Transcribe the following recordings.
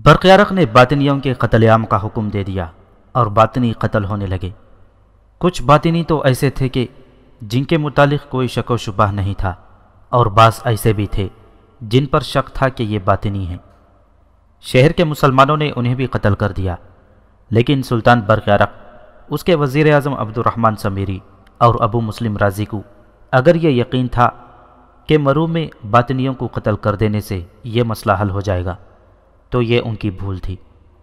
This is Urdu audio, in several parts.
برقیارق نے باطنیوں کے قتل عام کا حکم دے دیا اور باطنی قتل ہونے لگے۔ کچھ باطنی تو ایسے تھے کہ جن کے متعلق کوئی شک و شبہ نہیں تھا، اور بعض ایسے بھی تھے جن پر شک تھا کہ یہ باطنی ہیں۔ شہر کے مسلمانوں نے انہیں بھی قتل کر دیا، لیکن سلطان برقیارق، اس کے وزیر اعظم عبد الرحمن سمیری اور ابو مسلم رازی کو اگر یہ یقین تھا کہ مرو میں باطنیوں کو قتل کر دینے سے یہ مسئلہ حل ہو جائے گا، تو یہ ان کی بھول تھی۔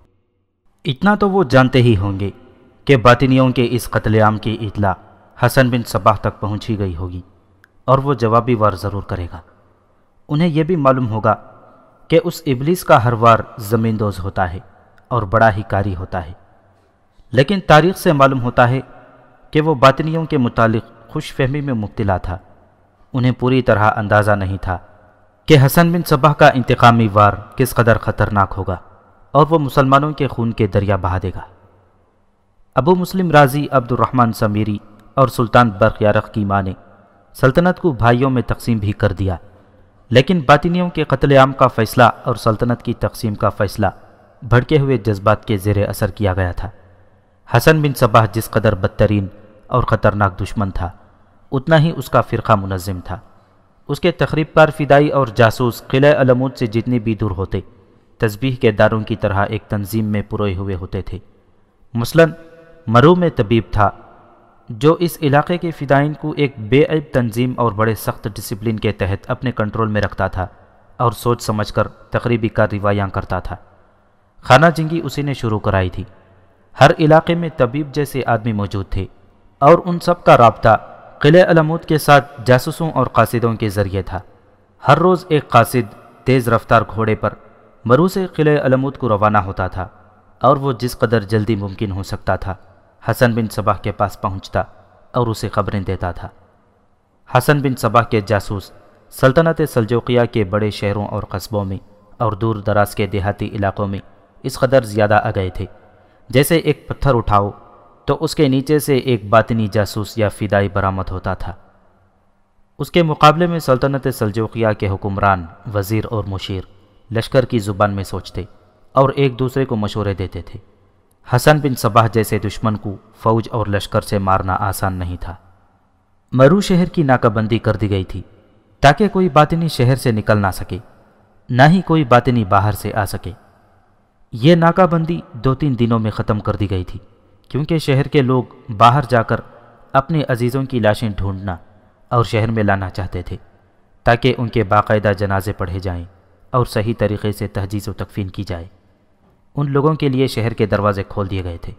اتنا تو وہ جانتے ہی ہوں گے کہ باطنیوں کے اس قتل عام کی اطلاع حسن بن صباح تک پہنچی گئی ہوگی، اور وہ جوابی وار ضرور کرے گا۔ انہیں یہ بھی معلوم ہوگا کہ اس ابلیس کا ہر وار زمین دوز ہوتا ہے اور بڑا ہی کاری ہوتا ہے، لیکن تاریخ سے معلوم ہوتا ہے کہ وہ باطنیوں کے متعلق خوش فہمی میں مبتلا تھا۔ انہیں پوری طرح اندازہ نہیں تھا کہ حسن بن صباح کا انتقامی وار کس قدر خطرناک ہوگا اور وہ مسلمانوں کے خون کے دریا بہا دے گا۔ ابو مسلم رازی، عبد الرحمن سمیری اور سلطان برقیارق کی ماں نے سلطنت کو بھائیوں میں تقسیم بھی کر دیا، لیکن باطنیوں کے قتل عام کا فیصلہ اور سلطنت کی تقسیم کا فیصلہ بھڑکے ہوئے جذبات کے زیر اثر کیا گیا تھا۔ حسن بن صباح جس قدر بدترین اور خطرناک دشمن تھا، اتنا ہی اس کا فرقہ منظم تھا۔ اس کے تخریب کار فدائی اور جاسوس قلعہ علمود سے جتنے بھی دور ہوتے، تسبیح کے داروں کی طرح ایک تنظیم میں پروئے ہوئے ہوتے تھے۔ مثلاً مرو میں طبیب تھا جو اس علاقے کے فدائین کو ایک بے عیب تنظیم اور بڑے سخت ڈسپلن کے تحت اپنے کنٹرول میں رکھتا تھا اور سوچ سمجھ کر تقریبی کارروائیاں کرتا تھا۔ خانہ جنگی اسی نے شروع کرائی تھی۔ ہر علاقے میں طبیب جیسے آدمی موجود تھے، اور ان سب کا رابطہ قلعہ علمود کے ساتھ جاسوسوں اور قاصدوں کے ذریعے تھا۔ ہر روز ایک قاصد تیز رفتار گھوڑے پر مرو سے قلعہ علمود کو روانہ ہوتا تھا، اور وہ جس قدر جلدی ممکن ہو سکتا تھا حسن بن صباح کے پاس پہنچتا اور اسے خبریں دیتا تھا۔ حسن بن صباح کے جاسوس سلطنت سلجوقیہ کے بڑے شہروں اور قصبوں میں اور دور دراز کے دیہاتی علاقوں میں اس قدر زیادہ آ گئے تھے، جیسے ایک پتھر اٹھاؤ تو اس کے نیچے سے ایک باطنی جاسوس یا فدائی برآمد ہوتا تھا۔ اس کے مقابلے میں سلطنت سلجوقیہ کے حکمران، وزیر اور مشیر لشکر کی زبان میں سوچتے اور ایک دوسرے کو مشورے دیتے تھے۔ حسن بن صباح جیسے دشمن کو فوج اور لشکر سے مارنا آسان نہیں تھا۔ مرو شہر کی ناکہ بندی کر دی گئی تھی تاکہ کوئی باطنی شہر سے نکل نہ سکے، نہ ہی کوئی باطنی باہر سے آ سکے۔ یہ ناکہ بندی 2-3 دنوں میں ختم کر دی گئی تھی، کیونکہ شہر کے لوگ باہر جا کر اپنے عزیزوں کی لاشیں ڈھونڈنا اور شہر میں لانا چاہتے تھے تاکہ ان کے باقاعدہ جنازے پڑھے جائیں اور صحیح طریقے سے تجہیز و تکفین کی جائے۔ ان لوگوں کے لیے شہر کے دروازے کھول دیے گئے تھے۔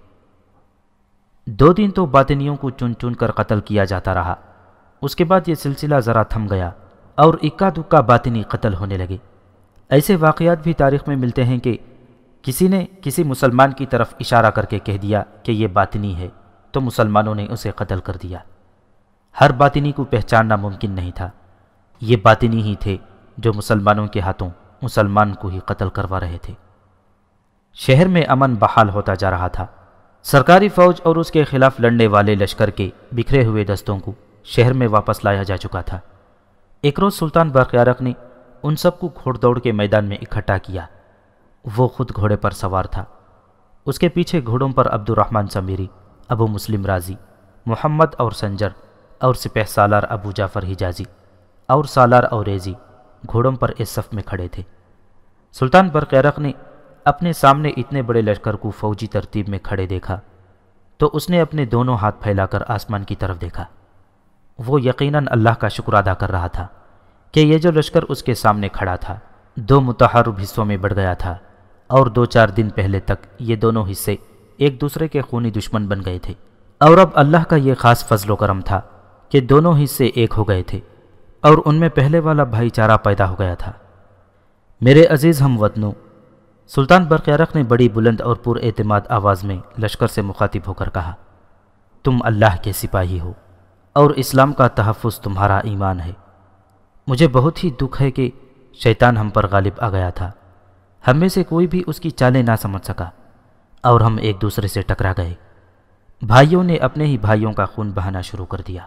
2 دن تو باطنیوں کو چن چن کر قتل کیا جاتا رہا۔ اس کے بعد یہ سلسلہ ذرا تھم گیا اور اکا دکا باطنی قتل ہونے لگے۔ ایسے واقعات بھی تاریخ میں ملتے ہیں کہ کسی نے کسی مسلمان کی طرف اشارہ کر کے کہہ دیا کہ یہ باطنی ہے، تو مسلمانوں نے اسے قتل کر دیا۔ ہر باطنی کو پہچاننا ممکن نہیں تھا۔ یہ باطنی ہی تھے جو مسلمانوں کے ہاتھوں مسلمان کو ہی قتل کروا رہے تھے۔ شہر میں امن بحال ہوتا جا رہا تھا۔ سرکاری فوج اور اس کے خلاف لڑنے والے لشکر کے بکھرے ہوئے دستوں کو شہر میں واپس لایا جا چکا تھا۔ ایک روز سلطان برقیارق نے ان سب کو گھوڑ دوڑ کے میدان میں اکٹھا کیا۔ وہ خود گھوڑے پر سوار تھا۔ اس کے پیچھے گھوڑوں پر عبد الرحمن سمیری، ابو مسلم رازی، محمد اور سنجر اور سپہ سالار ابو جعفر حجازی اور سالار اور ریزی گھوڑوں پر اس صف میں کھڑے تھے۔ سلطان برقیارق نے اپنے سامنے اتنے بڑے لشکر کو فوجی ترتیب میں کھڑے دیکھا تو اس نے اپنے دونوں ہاتھ پھیلا کر آسمان کی طرف دیکھا۔ وہ یقیناً اللہ کا شکر ادا کر رہا تھا کہ یہ جو لشکر اس کے سامنے کھڑا تھا 2 متحارب حصوں میں بڑھ گیا تھا، اور 2-4 دن پہلے تک یہ دونوں حصے ایک دوسرے کے خونی دشمن بن گئے تھے، اور اب اللہ کا یہ خاص فضل و کرم تھا کہ دونوں حصے ایک ہو گئے تھے اور ان میں پہلے والا بھائی چارہ پیدا ہو گیا تھا۔ میرے عزیز ہم وطنوں، سلطان برقیارق نے بڑی بلند اور پر اعتماد آواز میں لشکر سے مخاطب ہو کر کہا، تم اللہ کے سپاہی ہو اور اسلام کا تحفظ تمہارا ایمان ہے۔ مجھے بہت ہی دکھ ہے کہ شیطان ہم پر غالب آ گیا تھا۔ ہم میں سے کوئی بھی اس کی چالیں نہ سمجھ سکا اور ہم ایک دوسرے سے ٹکرا گئے۔ بھائیوں نے اپنے ہی بھائیوں کا خون بہانا شروع کر دیا۔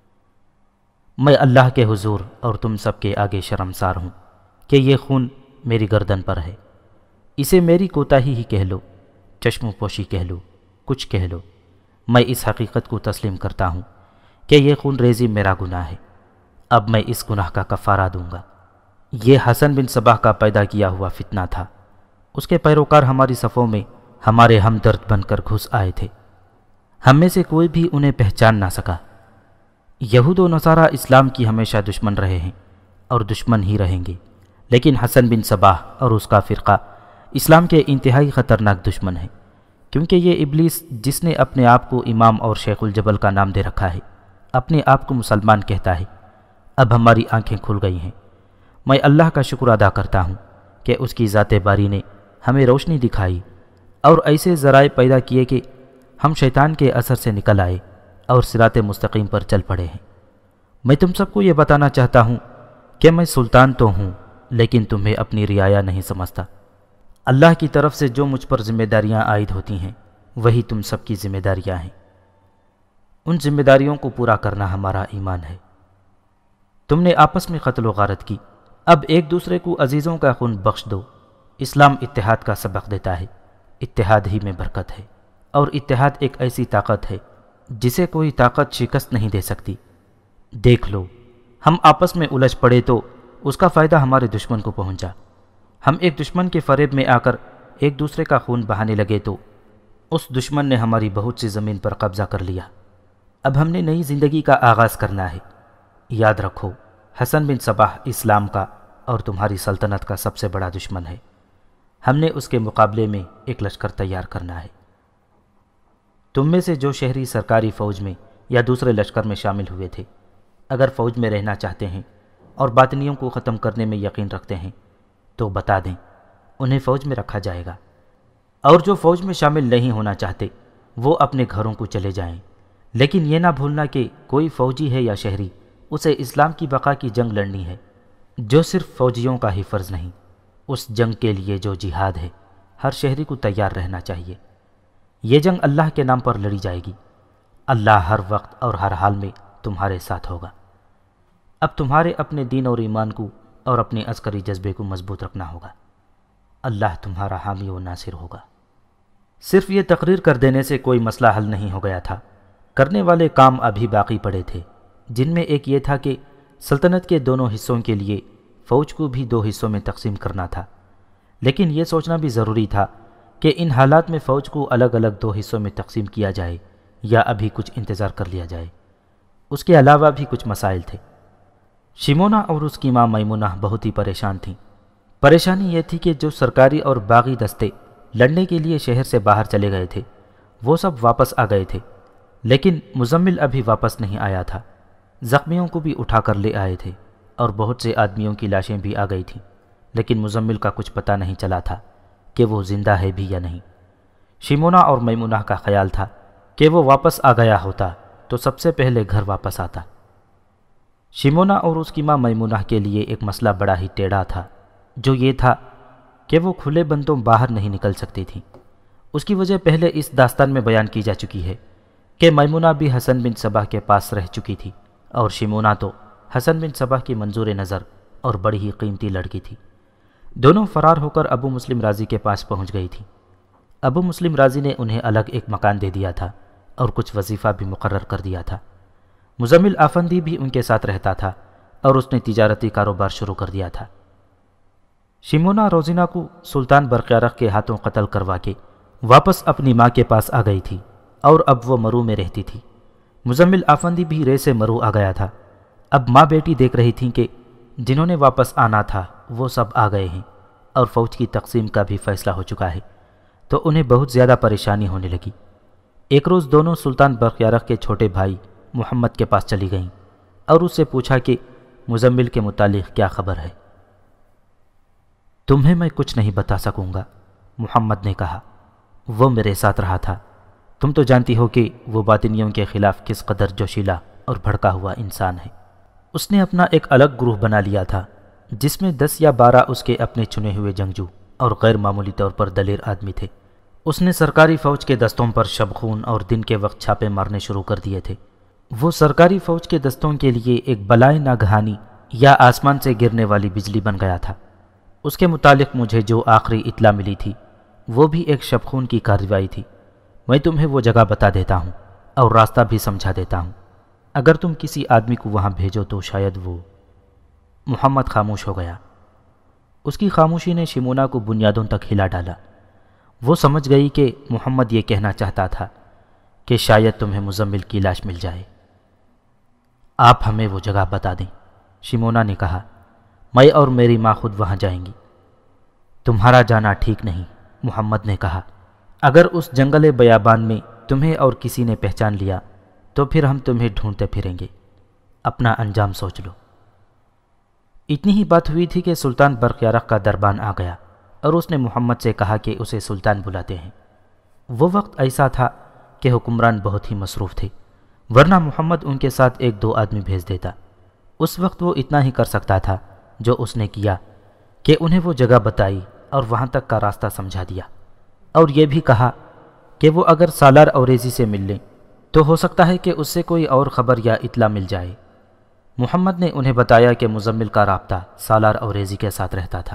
میں اللہ کے حضور اور تم سب کے آگے شرمسار ہوں کہ یہ خون میری گردن پر ہے۔ اسے میری کوتاہی ہی کہہ لو، چشم پوشی کہہ لو، کچھ کہہ لو، میں اس حقیقت کو تسلیم کرتا ہوں کہ یہ خون ریزی میرا گناہ ہے۔ اب میں اس گناہ کا کفارہ دوں گا۔ یہ حسن بن صباح کا پیدا کیا ہوا فتنہ تھا۔ اس کے پیروکار ہماری صفوں میں ہمارے ہمدرد بن کر گھس آئے تھے۔ ہم میں سے کوئی بھی انہیں پہچان نہ سکا۔ یہود و نصارہ اسلام کی ہمیشہ دشمن رہے ہیں اور دشمن ہی رہیں گے، لیکن حسن بن صباح اور اس کا فرقہ اسلام کے انتہائی خطرناک دشمن ہے، کیونکہ یہ ابلیس جس نے اپنے آپ کو امام اور شیخ الجبل کا نام دے رکھا ہے، اپنے آپ کو مسلمان کہتا ہے۔ اب ہماری آنکھیں کھل گئی ہیں۔ میں اللہ کا شکر ادا کرتا ہوں کہ اس کی ذات باری نے ہمیں روشنی دکھائی اور ایسے ذرائع پیدا کیے کہ ہم شیطان کے اثر سے نکل آئے اور صراط مستقیم پر چل پڑے ہیں۔ میں تم سب کو یہ بتانا چاہتا ہوں کہ میں سلطان تو ہوں، لیکن تمہیں اپنی رعایا نہیں سمجھتا۔ اللہ کی طرف سے جو مجھ پر ذمہ داریاں عائد ہوتی ہیں وہی تم سب کی ذمہ داریاں ہیں۔ ان ذمہ داریوں کو پورا کرنا ہمارا ایمان ہے۔ تم نے آپس میں قتل و غارت کی، اب ایک دوسرے کو عزیزوں کا خون بخش دو۔ اسلام اتحاد کا سبق دیتا ہے، اتحاد ہی میں برکت ہے، اور اتحاد ایک ایسی طاقت ہے جسے کوئی طاقت شکست نہیں دے سکتی۔ دیکھ لو، ہم آپس میں الجھ پڑے تو اس کا فائدہ ہمارے دشمن کو پہنچا۔ ہم ایک دشمن کے فریب میں آ کر ایک دوسرے کا خون بہانے لگے تو اس دشمن نے ہماری بہت سی زمین پر قبضہ کر لیا۔ اب ہم نے نئی زندگی کا آغاز کرنا ہے۔ یاد رکھو، حسن بن صباح اسلام کا اور تمہاری سلطنت کا سب سے بڑا دشمن ہے۔ ہم نے اس کے مقابلے میں ایک لشکر تیار کرنا ہے۔ تم میں سے جو شہری سرکاری فوج میں یا دوسرے لشکر میں شامل ہوئے تھے، اگر فوج میں رہنا چاہتے ہیں اور باطنیوں کو ختم کرنے میں یقین رکھتے ہیں تو بتا دیں، انہیں فوج میں رکھا جائے گا، اور جو فوج میں شامل نہیں ہونا چاہتے وہ اپنے گھروں کو چلے جائیں۔ لیکن یہ نہ بھولنا کہ کوئی فوجی ہے یا شہری، اسے اسلام کی بقا کی جنگ لڑنی ہے، جو صرف فوجیوں کا ہی فرض نہیں، اس جنگ کے لیے جو جہاد ہے، ہر شہری کو تیار رہنا چاہیے۔ یہ جنگ اللہ کے نام پر لڑی جائے گی۔ اللہ ہر وقت اور ہر حال میں تمہارے ساتھ ہوگا۔ اب تمہارے اپنے دین اور ایمان کو اور اپنے عسکری جذبے کو مضبوط رکھنا ہوگا۔ اللہ تمہارا حامی و ناصر ہوگا۔ صرف یہ تقریر کر دینے سے کوئی مسئلہ حل نہیں ہو گیا تھا۔ کرنے والے کام ابھی باقی پڑے تھے، جن میں ایک یہ تھا کہ سلطنت کے دونوں حصوں کے لیے فوج کو بھی 2 حصوں میں تقسیم کرنا تھا، لیکن یہ سوچنا بھی ضروری تھا کہ ان حالات میں فوج کو الگ الگ 2 حصوں میں تقسیم کیا جائے یا ابھی کچھ انتظار کر لیا جائے۔ اس کے علاوہ بھی کچھ مسائل تھے۔ شمونہ اور اس کی ماں میمونہ بہت ہی پریشان تھیں۔ پریشانی یہ تھی کہ جو سرکاری اور باغی دستے لڑنے کے لیے شہر سے باہر چلے گئے تھے وہ سب واپس آ گئے تھے، لیکن مزمل ابھی واپس نہیں آیا تھا۔ زخمیوں کو بھی اٹھا کر لے آئے تھے اور بہت سے آدمیوں کی لاشیں بھی آ گئی تھیں، لیکن مزمل کا کچھ پتہ نہیں چلا تھا کہ وہ زندہ ہے بھی یا نہیں۔ شمونہ اور میمونہ کا خیال تھا کہ وہ واپس آ گیا ہوتا تو سب سے پہلے گھر واپس آتا۔ شمونہ اور اس کی ماں میمونہ کے لیے ایک مسئلہ بڑا ہی ٹیڑھا تھا، جو یہ تھا کہ وہ کھلے بندوں باہر نہیں نکل سکتی تھیں۔ اس کی وجہ پہلے اس داستان میں بیان کی جا چکی ہے کہ میمونہ بھی حسن بن صباح کے پاس رہ چکی تھی، اور شمونہ تو حسن بن صباح کی منظور نظر اور بڑی ہی قیمتی لڑکی تھی۔ دونوں فرار ہو کر ابو مسلم راضی کے پاس پہنچ گئی تھی۔ ابو مسلم راضی نے انہیں الگ ایک مکان دے دیا تھا اور کچھ وظیفہ بھی مقرر کر دیا تھا۔ مزمل آفندی بھی ان کے ساتھ رہتا تھا اور اس نے تجارتی کاروبار شروع کر دیا تھا۔ شمونہ روزینہ کو سلطان برقیارق کے ہاتھوں قتل کروا کے واپس اپنی ماں کے پاس آ گئی تھی اور اب وہ مرو میں رہتی تھی۔ مزمل آفندی بھی رے سے مرو آ گیا تھا۔ اب ماں بیٹی دیکھ رہی تھیں کہ جنہوں نے واپس آنا تھا وہ سب آ گئے ہیں اور فوج کی تقسیم کا بھی فیصلہ ہو چکا ہے، تو انہیں بہت زیادہ پریشانی ہونے لگی۔ ایک روز دونوں سلطان برقیارق کے چھوٹے بھائی محمد کے پاس چلی گئیں اور اس سے پوچھا کہ مزمل کے متعلق کیا خبر ہے۔ تمہیں میں کچھ نہیں بتا سکوں گا، محمد نے کہا، وہ میرے ساتھ رہا تھا۔ تم تو جانتی ہو کہ وہ باطنیوں کے خلاف کس قدر جوشیلا اور بھڑکا ہوا انسان ہے۔ اس نے اپنا ایک الگ گروہ بنا لیا تھا جس میں 10 یا 12 اس کے اپنے چنے ہوئے جنگجو اور غیر معمولی طور پر دلیر آدمی تھے۔ اس نے سرکاری فوج کے دستوں پر شب خون اور دن کے وقت چھاپے مارنے شروع کر دیے تھے۔ وہ سرکاری فوج کے دستوں کے لیے ایک بلائے ناگہانی یا آسمان سے گرنے والی بجلی بن گیا تھا۔ اس کے متعلق مجھے جو آخری اطلاع ملی تھی وہ بھی ایک شب خون کی کارروائی تھی۔ میں تمہیں وہ جگہ بتا دیتا ہوں اور راستہ بھی سمجھا دیتا ہوں۔ اگر تم کسی آدمی کو وہاں بھیجو تو شاید وہ…۔ محمد خاموش ہو گیا۔ اس کی خاموشی نے شمونا کو بنیادوں تک ہلا ڈالا۔ وہ سمجھ گئی کہ محمد یہ کہنا چاہتا تھا کہ شاید تمہیں مزمل کی لاش مل جائے۔ آپ ہمیں وہ جگہ بتا دیں، شمونا نے کہا۔ میں اور میری ماں خود وہاں جائیں گی۔ تمہارا جانا ٹھیک نہیں، محمد نے کہا۔ اگر اس جنگل بیابان میں تمہیں اور کسی نے پہچان لیا تو پھر ہم تمہیں ڈھونڈتے پھریں گے۔ اپنا انجام سوچ لو۔ اتنی ہی بات ہوئی تھی کہ سلطان برق یارق کا دربان آ گیا اور اس نے محمد سے کہا کہ اسے سلطان بلاتے ہیں۔ وہ وقت ایسا تھا کہ حکمران بہت ہی مصروف تھے، ورنہ محمد ان کے ساتھ ایک دو آدمی بھیج دیتا۔ اس وقت وہ اتنا ہی کر سکتا تھا جو اس نے کیا کہ انہیں وہ جگہ بتائی اور وہاں تک کا راستہ سمجھا دیا، اور یہ بھی کہا کہ وہ اگر سالار اوریزی سے مل لیں تو ہو سکتا ہے کہ اس سے کوئی اور خبر یا اطلاع مل جائے۔ محمد نے انہیں بتایا کہ مزمل کا رابطہ سالار اوریزی کے ساتھ رہتا تھا۔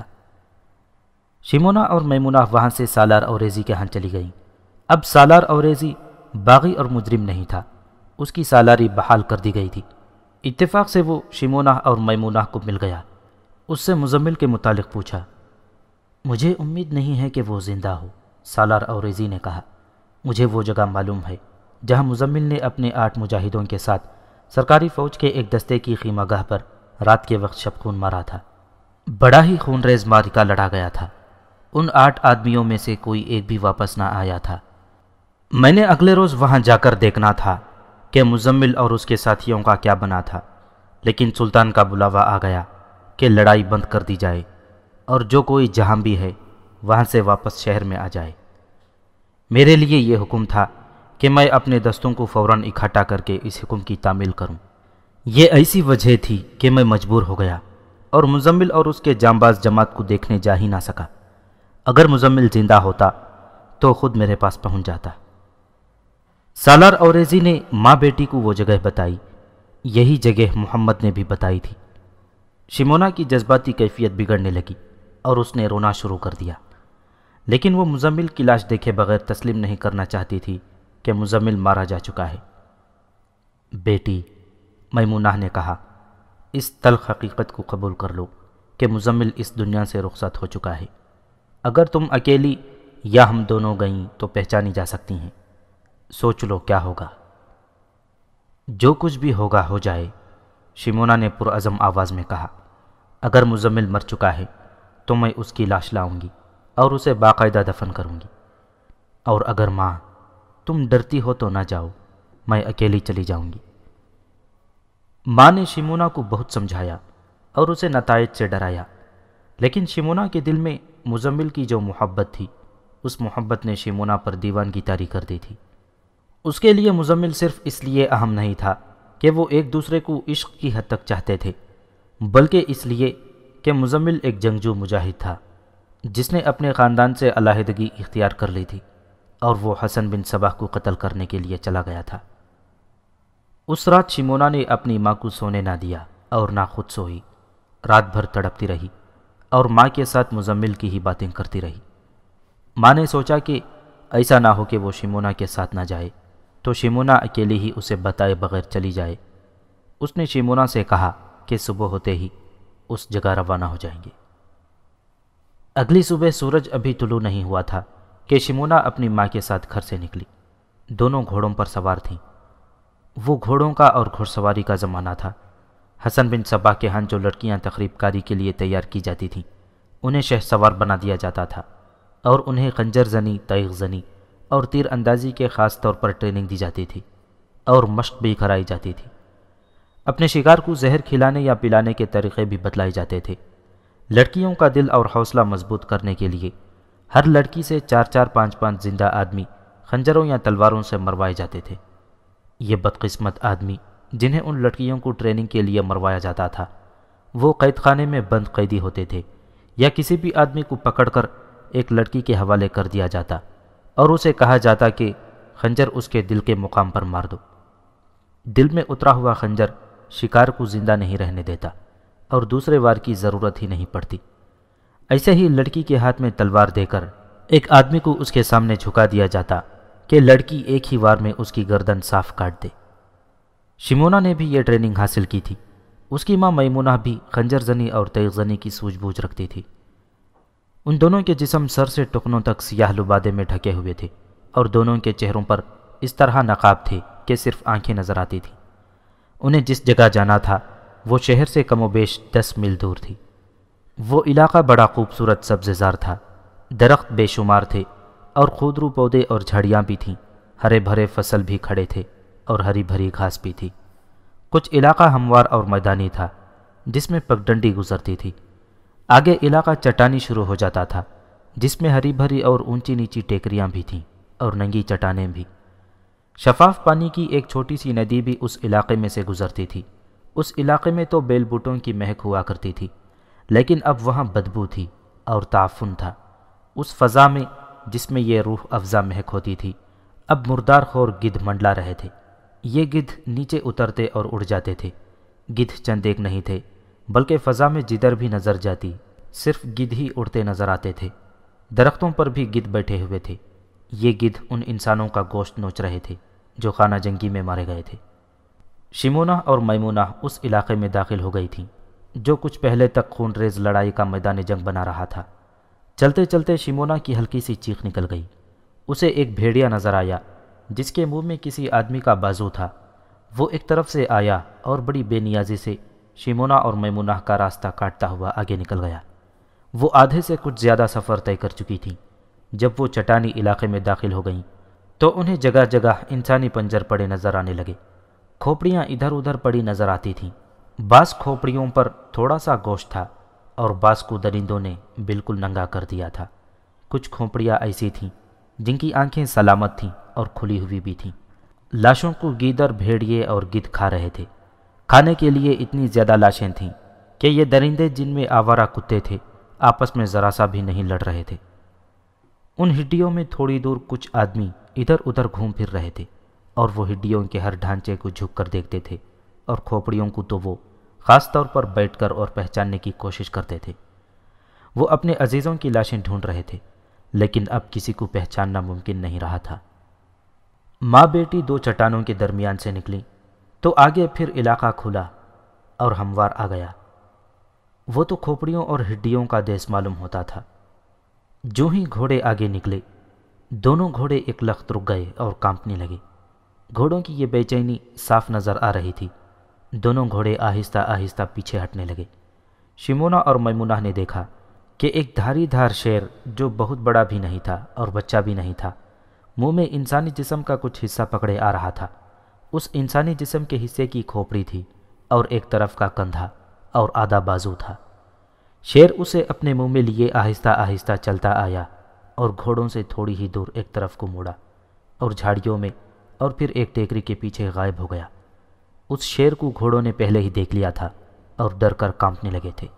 شمونا اور میمونہ وہاں سے سالار اوریزی کے ہاں چلی گئیں۔ اب سالار اوریزی باغی اور مجرم نہیں تھا، اس کی سالاری بحال کر دی گئی تھی۔ اتفاق سے وہ شمونا اور میمونہ کو مل گیا۔ اس سے مزمل کے متعلق پوچھا۔ مجھے امید نہیں ہے کہ وہ زندہ ہو، سالار اوریزی نے کہا۔ مجھے وہ جگہ معلوم ہے جہاں مزمل نے اپنے 8 مجاہدوں کے ساتھ سرکاری فوج کے ایک دستے کی خیمہ گاہ پر رات کے وقت شب خون مارا تھا۔ بڑا ہی خون ریز معرکہ لڑا گیا تھا۔ ان 8 آدمیوں میں سے کوئی ایک بھی واپس نہ آیا تھا۔ میں نے اگلے روز وہاں جا کر دیکھنا تھا کہ مزمل اور اس کے ساتھیوں کا کیا بنا تھا، لیکن سلطان کا بلاوا آ گیا کہ لڑائی بند کر دی جائے اور جو کوئی جہاں بھی ہے وہاں سے واپس شہر میں آ جائے۔ میرے لیے یہ حکم تھا کہ میں اپنے دستوں کو فوراً اکٹھا کر کے اس حکم کی تعمیل کروں۔ یہ ایسی وجہ تھی کہ میں مجبور ہو گیا اور مزمل اور اس کے جانباز جماعت کو دیکھنے جا ہی نہ سکا۔ اگر مزمل زندہ ہوتا تو خود میرے پاس پہنچ جاتا۔ سالار اوریزی نے ماں بیٹی کو وہ جگہ بتائی۔ یہی جگہ محمد نے بھی بتائی تھی۔ شمونا کی جذباتی کیفیت بگڑنے لگی اور اس نے رونا شروع کر دیا، لیکن وہ مزمل کی لاش دیکھے بغیر تسلیم نہیں کرنا چاہتی تھی کہ مزمل مارا جا چکا ہے۔ بیٹی، میمونہ نے کہا، اس تلخ حقیقت کو قبول کر لو کہ مزمل اس دنیا سے رخصت ہو چکا ہے۔ اگر تم اکیلی یا ہم دونوں گئیں تو پہچانی جا سکتی ہیں۔ سوچ لو کیا ہوگا۔ جو کچھ بھی ہوگا ہو جائے، شمونا نے پرعزم آواز میں کہا۔ اگر مزمل مر چکا ہے تو میں اس کی لاش لاؤں گی اور اسے باقاعدہ دفن کروں گی، اور اگر ماں تم ڈرتی ہو تو نہ جاؤ، میں اکیلی چلی جاؤں گی۔ ماں نے شمونا کو بہت سمجھایا اور اسے نتائج سے ڈرایا، لیکن شمونا کے دل میں مزمل کی جو محبت تھی، اس محبت نے شمونا پر دیوانگی طاری کر دی تھی۔ اس کے لیے مزمل صرف اس لیے اہم نہیں تھا کہ وہ ایک دوسرے کو عشق کی حد تک چاہتے تھے، بلکہ اس لیے کہ مزمل ایک جنگجو مجاہد تھا جس نے اپنے خاندان سے علیحدگی اختیار کر لی تھی، اور وہ حسن بن صباح کو قتل کرنے کے لیے چلا گیا تھا۔ اس رات شمونا نے اپنی ماں کو سونے نہ دیا اور نہ خود سوئی۔ رات بھر تڑپتی رہی اور ماں کے ساتھ مزمل کی ہی باتیں کرتی رہی۔ ماں نے سوچا کہ ایسا نہ ہو کہ وہ شمونا کے ساتھ نہ جائے، تو شمونا اکیلی ہی اسے بتائے بغیر چلی جائے۔ اس نے شمونا سے کہا کہ صبح ہوتے ہی اس جگہ روانہ ہو جائیں گے۔ اگلی صبح سورج ابھی طلوع نہیں ہوا تھا کہ شمونا اپنی ماں کے ساتھ گھر سے نکلی۔ دونوں گھوڑوں پر سوار تھیں۔ وہ گھوڑوں کا اور گھڑ سواری کا زمانہ تھا۔ حسن بن صباح کے ہاں جو لڑکیاں تقریب کاری کے لیے تیار کی جاتی تھیں، انہیں شہ سوار بنا دیا جاتا تھا اور انہیں خنجر زنی، تیغ زنی اور تیر اندازی کے خاص طور پر ٹریننگ دی جاتی تھی اور مشق بھی کرائی جاتی تھی۔ اپنے شکار کو زہر کھلانے یا پلانے کے طریقے بھی بتلائے جاتے تھے۔ لڑکیوں کا دل اور حوصلہ مضبوط کرنے کے لیے ہر لڑکی سے 4 5 زندہ آدمی خنجروں یا تلواروں سے مروائے جاتے تھے۔ یہ بدقسمت آدمی جنہیں ان لڑکیوں کو ٹریننگ کے لیے مروایا جاتا تھا، وہ قید خانے میں بند قیدی ہوتے تھے، یا کسی بھی آدمی کو پکڑ کر ایک لڑکی کے حوالے کر دیا جاتا اور اسے کہا جاتا کہ خنجر اس کے دل کے مقام پر مار دو۔ دل میں اترا ہوا خنجر شکار کو زندہ نہیں رہنے دیتا اور دوسرے وار کی ضرورت ہی نہیں پڑتی۔ ایسے ہی لڑکی کے ہاتھ میں تلوار دے کر ایک آدمی کو اس کے سامنے جھکا دیا جاتا کہ لڑکی ایک ہی وار میں اس کی گردن صاف کاٹ دے۔ شمونا نے بھی یہ ٹریننگ حاصل کی تھی۔ اس کی ماں میمونہ بھی خنجر زنی اور تیغ زنی کی سوجھ بوجھ رکھتی تھی۔ ان دونوں کے جسم سر سے ٹکنوں تک سیاہ لبادے میں ڈھکے ہوئے تھے اور دونوں کے چہروں پر اس طرح نقاب تھے کہ صرف آنکھیں نظر آتی تھیں۔ انہیں جس جگہ جانا تھا وہ شہر سے کم و بیش 10 میل دور تھی۔ وہ علاقہ بڑا خوبصورت سبز زار تھا، درخت بے شمار تھے اور خودرو پودے اور جھاڑیاں بھی تھیں، ہرے بھرے فصل بھی کھڑے تھے اور ہری بھری گھاس بھی تھی۔ کچھ علاقہ ہموار اور میدانی تھا جس میں پگڈنڈی گزرتی تھی۔ آگے علاقہ چٹانی شروع ہو جاتا تھا جس میں ہری بھری اور اونچی نیچی ٹیکریاں بھی تھیں اور ننگی چٹانیں بھی۔ شفاف پانی کی ایک چھوٹی سی ندی بھی اس علاقے میں سے گزرتی تھی۔ اس علاقے میں تو بیل بوٹوں کی مہک ہوا کرتی تھی، لیکن اب وہاں بدبو تھی اور تعفن تھا۔ اس فضا میں جس میں یہ روح افزا مہک ہوتی تھی، اب مردار خور گدھ منڈلا رہے تھے۔ یہ گدھ نیچے اترتے اور اڑ جاتے تھے۔ گدھ چند ایک نہیں تھے، بلکہ فضا میں جدھر بھی نظر جاتی صرف گدھ ہی اڑتے نظر آتے تھے۔ درختوں پر بھی گدھ بیٹھے ہوئے تھے۔ یہ گدھ ان انسانوں کا گوشت نوچ رہے تھے جو خانہ جنگی میں مارے گئے تھے۔ شمونہ اور میمونہ اس علاقے میں داخل ہو گئی تھیں جو کچھ پہلے تک خون ریز لڑائی کا میدان جنگ بنا رہا تھا۔ چلتے چلتے شمونہ کی ہلکی سی چیخ نکل گئی۔ اسے ایک بھیڑیا نظر آیا جس کے منہ میں کسی آدمی کا بازو تھا۔ وہ ایک طرف سے آیا اور بڑی بے نیازی سے شمونہ اور میمونہ کا راستہ کاٹتا ہوا آگے نکل گیا۔ وہ آدھے سے کچھ زیادہ سفر طے کر چکی تھیں۔ جب وہ چٹانی علاقے میں داخل ہو گئیں تو انہیں جگہ جگہ انسانی پنجر پڑے نظر آنے لگے۔ کھوپڑیاں ادھر ادھر پڑی نظر آتی تھیں۔ بعض کھوپڑیوں پر تھوڑا سا گوشت تھا اور بعض کو درندوں نے بالکل ننگا کر دیا تھا۔ کچھ کھوپڑیاں ایسی تھیں جن کی آنکھیں سلامت تھیں اور کھلی ہوئی بھی تھیں۔ لاشوں کو گیدڑ، بھیڑیے اور گدھ کھا رہے تھے۔ کھانے کے لیے اتنی زیادہ لاشیں تھیں کہ یہ درندے جن میں آوارہ کتے تھے آپس میں ذرا سا بھی نہیں لڑ رہے تھے۔ ان ہڈیوں میں تھوڑی دور کچھ آدمی ادھر ادھر گھوم پھر رہے تھے اور وہ ہڈیوں کے ہر ڈھانچے کو جھک کر دیکھتے تھے، اور کھوپڑیوں کو تو وہ خاص طور پر بیٹھ کر اور پہچاننے کی کوشش کرتے تھے۔ وہ اپنے عزیزوں کی لاشیں ڈھونڈ رہے تھے، لیکن اب کسی کو پہچاننا ممکن نہیں رہا تھا۔ ماں بیٹی دو چٹانوں کے درمیان سے نکلی تو آگے پھر علاقہ کھلا اور ہموار آ گیا۔ وہ تو کھوپڑیوں اور ہڈیوں کا دیس معلوم ہوتا تھا۔ جو ہی گھوڑے آگے نکلے دونوں گھوڑے ایک لخت رک گئے اور کانپنے لگے۔ گھوڑوں کی یہ بے چینی صاف نظر آ رہی تھی۔ دونوں گھوڑے آہستہ آہستہ پیچھے ہٹنے لگے۔ شمونہ اور میمونہ نے دیکھا کہ ایک دھاری دھار شیر جو بہت بڑا بھی نہیں تھا اور بچہ بھی نہیں تھا، منہ میں انسانی جسم کا کچھ حصہ پکڑے آ رہا تھا۔ اس انسانی جسم کے حصے کی کھوپڑی تھی اور ایک طرف کا کندھا اور آدھا بازو تھا۔ شیر اسے اپنے منہ میں لیے آہستہ آہستہ چلتا آیا اور گھوڑوں سے تھوڑی ہی دور ایک طرف کو موڑا اور جھاڑیوں میں اور پھر ایک ٹیکری کے پیچھے غائب ہو گیا۔ اس شیر کو گھوڑوں نے پہلے ہی دیکھ لیا تھا اور ڈر کر کانپنے لگے تھے۔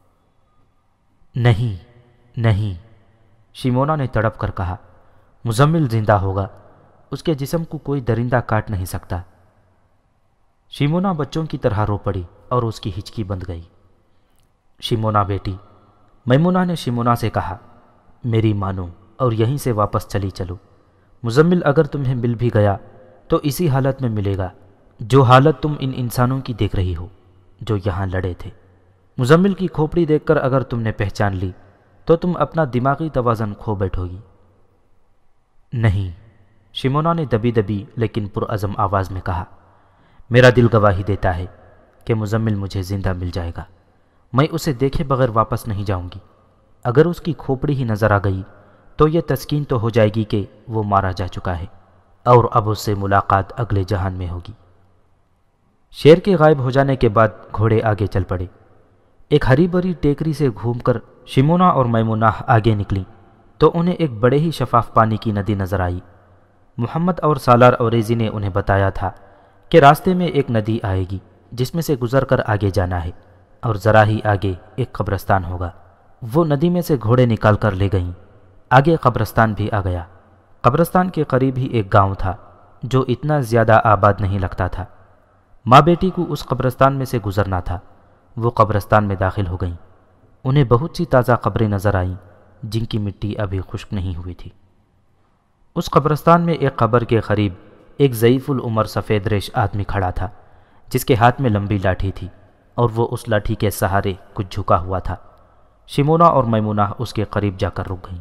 نہیں نہیں، شمونہ نے تڑپ کر کہا، مزمل زندہ ہوگا، اس کے جسم کو کوئی درندہ کاٹ نہیں سکتا۔ شمونہ بچوں کی طرح رو پڑی اور اس کی ہچکی بند گئی۔ شمونہ بیٹی، میمونہ نے شمونہ سے کہا، میری مانو اور یہیں سے واپس چلی چلو۔ مزمل اگر تمہیں مل بھی گیا تو اسی حالت میں ملے گا جو حالت تم ان انسانوں کی دیکھ رہی ہو جو یہاں لڑے تھے۔ مزمل کی کھوپڑی دیکھ کر اگر تم نے پہچان لی تو تم اپنا دماغی توازن کھو بیٹھو گی۔ نہیں، شمونہ نے دبی دبی لیکن پرعزم آواز میں کہا، میرا دل گواہی دیتا ہے کہ مزمل مجھے زندہ مل جائے گا۔ میں اسے دیکھے بغیر واپس نہیں جاؤں گی۔ اگر اس کی کھوپڑی ہی نظر آ گئی تو یہ تسکین تو ہو جائے گی کہ وہ مارا جا چکا ہے اور اب اس سے ملاقات اگلے جہان میں ہوگی۔ شیر کے غائب ہو جانے کے بعد گھوڑے آگے چل پڑے۔ ایک ہری بھری ٹیکری سے گھوم کر شمونہ اور میمونہ آگے نکلیں تو انہیں ایک بڑے ہی شفاف پانی کی ندی نظر آئی۔ محمد اور سالار اوریزی نے انہیں بتایا تھا کہ راستے میں ایک ندی آئے گی جس میں سے گزر کر آگے جانا ہے اور ذرا ہی آگے ایک قبرستان ہوگا۔ وہ ندی میں سے گھوڑے نکال کر لے گئیں۔ آگے قبرستان بھی آ گیا۔ قبرستان کے قریب ہی ایک گاؤں تھا جو اتنا زیادہ آباد نہیں لگتا تھا۔ ماں بیٹی کو اس قبرستان میں سے گزرنا تھا۔ وہ قبرستان میں داخل ہو گئیں۔ انہیں بہت سی تازہ قبریں نظر آئیں جن کی مٹی ابھی خشک نہیں ہوئی تھی۔ اس قبرستان میں ایک قبر کے قریب ایک ضعیف العمر سفید ریش آدمی کھڑا تھا جس کے ہاتھ میں لمبی لاٹھی تھی اور وہ اس لاٹھی کے سہارے کچھ جھکا ہوا تھا۔ شمونہ اور میمونہ اس کے قریب جا کر رک گئیں۔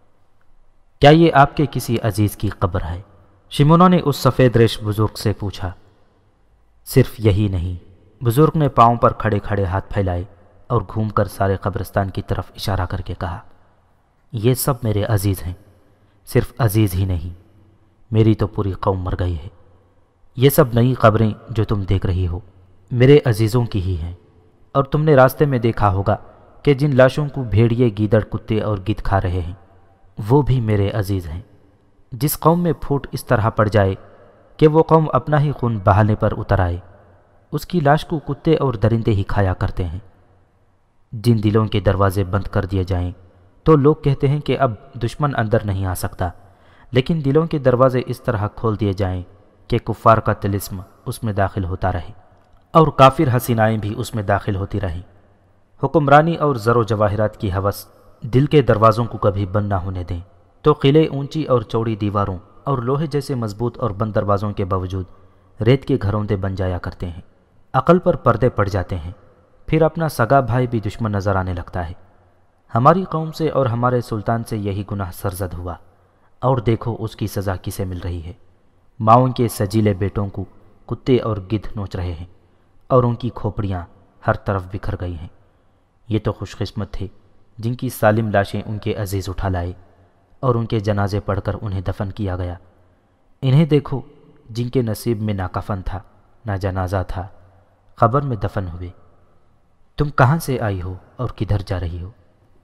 کیا یہ آپ کے کسی عزیز کی قبر ہے؟ شمونہ نے اس سفید ریش بزرگ سے پوچھا۔ صرف یہی نہیں، بزرگ نے پاؤں پر کھڑے کھڑے ہاتھ پھیلائے اور گھوم کر سارے قبرستان کی طرف اشارہ کر کے کہا، یہ سب میرے عزیز ہیں۔ صرف عزیز ہی نہیں، میری تو پوری قوم مر گئی ہے۔ یہ سب نئی قبریں جو تم دیکھ رہی ہو میرے عزیزوں کی ہی ہیں، اور تم نے راستے میں دیکھا ہوگا کہ جن لاشوں کو بھیڑیے، گیدڑ، کتے اور گدھ کھا رہے ہیں وہ بھی میرے عزیز ہیں۔ جس قوم میں پھوٹ اس طرح پڑ جائے کہ وہ قوم اپنا ہی خون بہانے پر اتر آئے، اس کی لاش کو کتے اور درندے ہی کھایا کرتے ہیں۔ جن دلوں کے دروازے بند کر دیے جائیں تو لوگ کہتے ہیں کہ اب دشمن اندر نہیں آ سکتا، لیکن دلوں کے دروازے اس طرح کھول دیے جائیں کہ کفار کا طلسم اس میں داخل ہوتا رہے اور کافر حسینائیں بھی اس میں داخل ہوتی رہیں۔ حکمرانی اور زر و جواہرات کی ہوس دل کے دروازوں کو کبھی بند نہ ہونے دیں تو قلعے اونچی اور چوڑی دیواروں اور لوہے جیسے مضبوط اور بند دروازوں کے باوجود ریت کے گھروندے بن جایا کرتے ہیں۔ عقل پر پردے پڑ جاتے ہیں، پھر اپنا سگا بھائی بھی دشمن نظر آنے لگتا ہے۔ ہماری قوم سے اور ہمارے سلطان سے یہی گناہ سرزد ہوا، اور دیکھو اس کی سزا کسے مل رہی ہے۔ ماؤں کے سجیلے بیٹوں کو کتے اور گدھ نوچ رہے ہیں اور ان کی کھوپڑیاں ہر طرف بکھر گئی ہیں۔ یہ تو خوش قسمت تھے جن کی سالم لاشیں ان کے عزیز اٹھا لائے اور ان کے جنازے پڑھ کر انہیں دفن کیا گیا۔ انہیں دیکھو جن کے نصیب میں نہ کفن تھا نہ جنازہ تھا، قبر میں دفن ہوئے۔ تم کہاں سے آئی ہو اور کدھر جا رہی ہو؟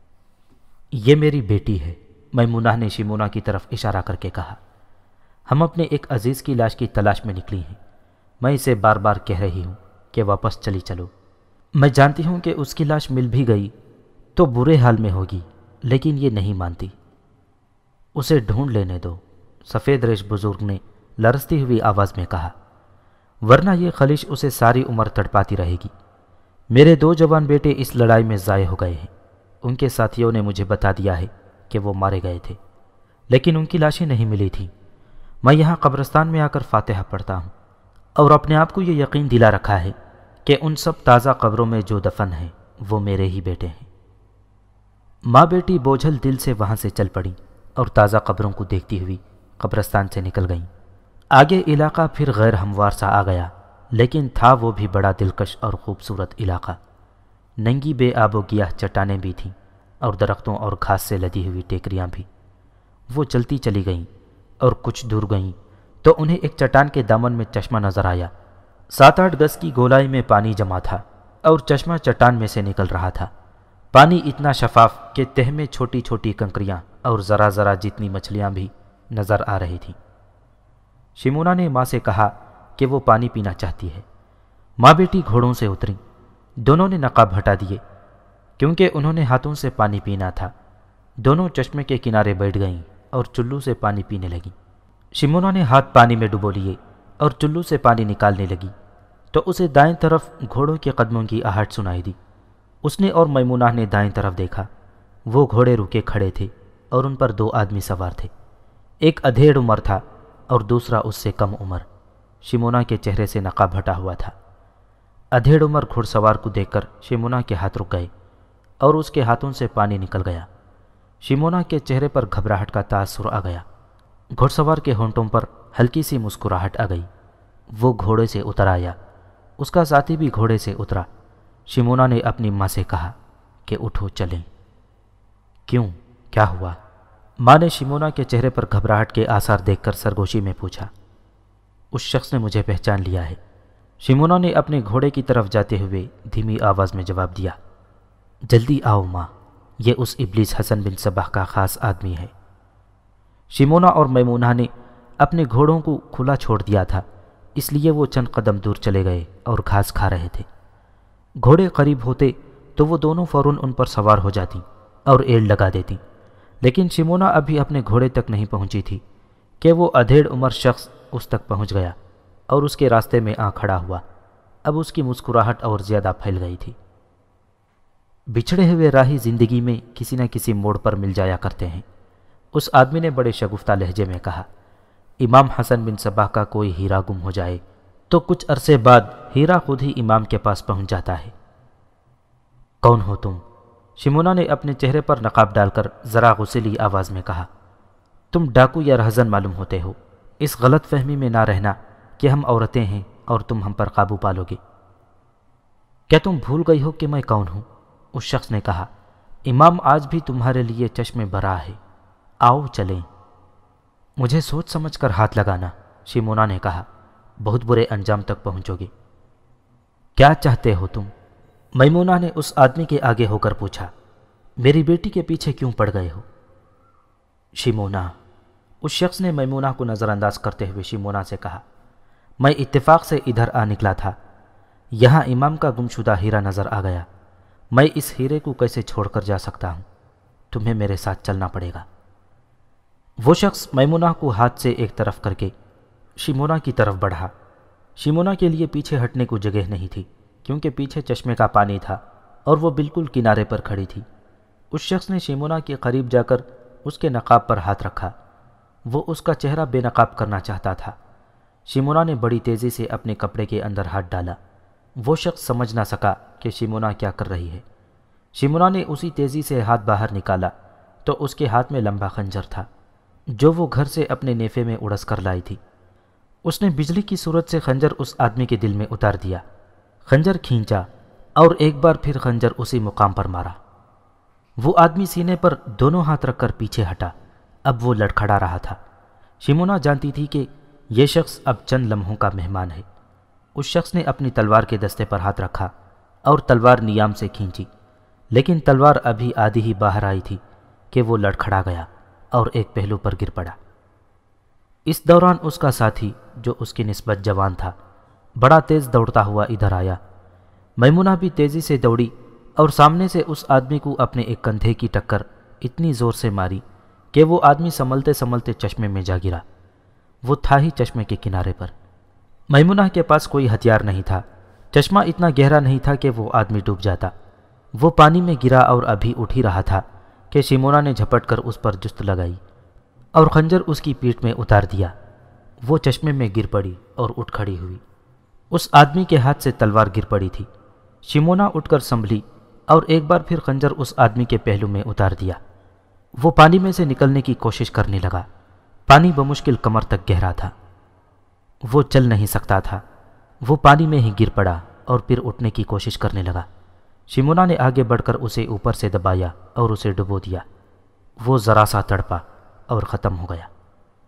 یہ میری بیٹی ہے، میمونہ نے شمونہ کی طرف اشارہ کر کے کہا۔ ہم اپنے ایک عزیز کی لاش کی تلاش میں نکلی ہیں۔ میں اسے بار بار کہہ رہی ہوں کہ واپس چلی چلو۔ میں جانتی ہوں کہ اس کی لاش مل بھی گئی تو برے حال میں ہوگی، لیکن یہ نہیں مانتی۔ اسے ڈھونڈ لینے دو، سفید ریش بزرگ نے لرزتی ہوئی آواز میں کہا، ورنہ یہ خلش اسے ساری عمر تڑپاتی رہے گی۔ میرے 2 جوان بیٹے اس لڑائی میں ضائع ہو گئے ہیں۔ ان کے ساتھیوں نے مجھے بتا دیا ہے کہ وہ مارے گئے تھے، لیکن ان کی لاشیں نہیں ملی تھیں۔ میں یہاں قبرستان میں آ کر فاتحہ پڑھتا ہوں اور اپنے آپ کو یہ یقین دلا رکھا ہے کہ ان سب تازہ قبروں میں جو دفن ہیں وہ میرے ہی بیٹے ہیں۔ ماں بیٹی بوجھل دل سے وہاں سے چل پڑیں اور تازہ قبروں کو دیکھتی ہوئی قبرستان سے نکل گئیں۔ آگے علاقہ پھر غیر ہموار سا آ گیا، لیکن تھا وہ بھی بڑا دلکش اور خوبصورت علاقہ۔ ننگی بے آب و گیاہ چٹانیں بھی تھیں اور درختوں اور گھاس سے لدی ہوئی ٹیکریاں بھی۔ وہ چلتی چلی گئیں اور کچھ دور گئیں تو انہیں ایک چٹان کے دامن میں چشمہ نظر آیا۔ 7-8 گز کی گولائی میں پانی جمع تھا اور چشمہ چٹان میں سے نکل رہا تھا۔ پانی اتنا شفاف کہ تہ میں چھوٹی چھوٹی کنکریاں اور ذرا ذرا جتنی مچھلیاں بھی نظر آ رہی تھیں۔ شمونہ نے ماں سے کہا کہ وہ پانی پینا چاہتی ہے۔ ماں بیٹی گھوڑوں سے اتریں، دونوں نے نقاب ہٹا دیے کیونکہ انہوں نے ہاتھوں سے پانی پینا تھا۔ دونوں چشمے کے کنارے بیٹھ گئیں اور چلو سے پانی پینے لگیں۔ شمونہ نے ہاتھ پانی میں ڈبو لیے اور چلو سے پانی نکالنے لگی تو اسے دائیں طرف گھوڑوں کے قدموں کی آہٹ سنائی دی۔ اس نے اور میمونہ نے دائیں طرف دیکھا۔ وہ گھوڑے رکے کھڑے تھے اور ان پر 2 آدمی سوار تھے۔ ایک ادھیڑ عمر تھا اور دوسرا اس سے کم عمر۔ شمونہ کے چہرے سے نقاب ہٹا ہوا تھا۔ ادھیڑ عمر گھڑ سوار کو دیکھ کر شمونہ کے ہاتھ رک گئے اور اس کے ہاتھوں سے پانی نکل گیا۔ شمونہ کے چہرے پر گھبراہٹ کا تاثر آ گیا۔ گھڑ سوار کے ہونٹوں پر ہلکی سی مسکراہٹ آ گئی۔ وہ گھوڑے سے اتر آیا، اس کا ساتھی بھی گھوڑے سے اترا۔ شمونہ نے اپنی ماں سے کہا کہ اٹھو چلیں۔ کیوں؟ کیا ہوا؟ ماں نے شمونہ کے چہرے پر گھبراہٹ کے آثار دیکھ کر سرگوشی میں پوچھا۔ اس شخص نے مجھے پہچان لیا ہے، شمونہ نے اپنے گھوڑے کی طرف جاتے ہوئے دھیمی آواز میں جواب دیا۔ جلدی آؤ ماں، یہ اس ابلیس حسن بن صباح کا خاص آدمی ہے۔ شمونہ اور میمونہ نے اپنے گھوڑوں کو کھلا چھوڑ دیا تھا، اس لیے وہ چند قدم دور چلے گئے اور گھاس کھا رہے تھے۔ گھوڑے قریب ہوتے تو وہ دونوں فوراً ان پر سوار ہو جاتی اور ایڑ لگا دیتی، لیکن شمونہ ابھی اپنے گھوڑے تک نہیں پہنچی تھی کہ وہ ادھیڑ عمر شخص اس تک پہنچ گیا اور اس کے راستے میں آ کھڑا ہوا۔ اب اس کی مسکراہٹ اور زیادہ پھیل گئی تھی۔ بچھڑے ہوئے راہی زندگی میں کسی نہ کسی موڑ پر مل جایا کرتے ہیں۔ اس آدمی نے بڑے شگفتہ لہجے میں کہا، امام حسن بن صباح کا کوئی ہیرا گم ہو جائے تو کچھ عرصے بعد ہیرا خود ہی امام کے پاس پہنچ جاتا ہے۔ کون ہو تم؟ شمونا نے اپنے چہرے پر نقاب ڈال کر ذرا غصیلی آواز میں کہا۔ تم ڈاکو یا رہزن معلوم ہوتے ہو، اس غلط فہمی میں نہ رہنا کہ ہم عورتیں ہیں اور تم ہم پر قابو پالو گے۔ کیا تم بھول گئی ہو کہ میں کون ہوں؟ اس شخص نے کہا، امام آج بھی تمہارے لیے چشم برا ہے، آؤ چلیں۔ مجھے سوچ سمجھ کر ہاتھ لگانا، شمونا نے کہا، بہت برے انجام تک پہنچو گے۔ کیا چاہتے ہو تم؟ میمونہ نے اس آدمی کے آگے ہو کر پوچھا۔ میری بیٹی کے پیچھے کیوں پڑ گئے ہو؟ شمونا، اس شخص نے میمونہ کو نظر انداز کرتے ہوئے شمونا سے کہا، میں اتفاق سے ادھر آ نکلا تھا، یہاں امام کا گمشدہ ہیرا نظر آ گیا، میں اس ہیرے کو کیسے چھوڑ کر جا سکتا ہوں؟ تمہیں میرے ساتھ چلنا پڑے گا۔ وہ شخص میمونہ کو ہاتھ سے ایک طرف کر کے شمونا کی طرف بڑھا۔ شمونا کے لیے پیچھے ہٹنے کو جگہ نہیں تھی، کیونکہ پیچھے چشمے کا پانی تھا اور وہ بالکل کنارے پر کھڑی تھی۔ اس شخص نے شمونا کے قریب جا کر اس کے نقاب پر ہاتھ رکھا، وہ اس کا چہرہ بے نقاب کرنا چاہتا تھا۔ شمونا نے بڑی تیزی سے اپنے کپڑے کے اندر ہاتھ ڈالا، وہ شخص سمجھ نہ سکا کہ شمونا کیا کر رہی ہے۔ شمونا نے اسی تیزی سے ہاتھ باہر نکالا تو اس کے ہاتھ میں لمبا خنجر تھا جو وہ گھر سے اپنے نیفے میں اڑس کر لائی تھی۔ اس نے بجلی کی صورت سے خنجر اس آدمی کے دل میں اتار دیا، خنجر کھینچا اور ایک بار پھر خنجر اسی مقام پر مارا۔ وہ آدمی سینے پر دونوں ہاتھ رکھ کر پیچھے ہٹا، اب وہ لڑکھڑا رہا تھا۔ شمونا جانتی تھی کہ یہ شخص اب چند لمحوں کا مہمان ہے۔ اس شخص نے اپنی تلوار کے دستے پر ہاتھ رکھا اور تلوار نیام سے کھینچی، لیکن تلوار ابھی آدھی ہی باہر آئی تھی کہ وہ لڑکھڑا گیا اور ایک پہلو پر گر پڑا۔ اس دوران اس کا ساتھی، جو اس کی نسبت جوان تھا، بڑا تیز دوڑتا ہوا ادھر آیا۔ میمونہ بھی تیزی سے دوڑی اور سامنے سے اس آدمی کو اپنے ایک کندھے کی ٹکر اتنی زور سے ماری کہ وہ آدمی سنبھلتے سنبھلتے چشمے میں جا گرا۔ وہ تھا ہی چشمے کے کنارے پر۔ میمونہ کے پاس کوئی ہتھیار نہیں تھا، چشمہ اتنا گہرا نہیں تھا کہ وہ آدمی ڈوب جاتا۔ وہ پانی میں گرا اور ابھی اٹھ ہی رہا تھا کہ شمونا نے جھپٹ کر اس پر جست لگائی اور خنجر اس کی پیٹھ میں اتار دیا۔ وہ چشمے میں گر پڑی اور اٹھ کھڑی ہوئی۔ اس آدمی کے ہاتھ سے تلوار گر پڑی تھی۔ شمونا اٹھ کر سنبھلی اور ایک بار پھر خنجر اس آدمی کے پہلو میں اتار دیا۔ وہ پانی میں سے نکلنے کی کوشش کرنے لگا۔ پانی بمشکل کمر تک گہرا تھا، وہ چل نہیں سکتا تھا۔ وہ پانی میں ہی گر پڑا اور پھر اٹھنے کی کوشش کرنے لگا۔ شمونا نے آگے بڑھ کر اسے اوپر سے دبایا اور اسے ڈبو دیا۔ وہ ذرا سا تڑپا اور ختم ہو گیا۔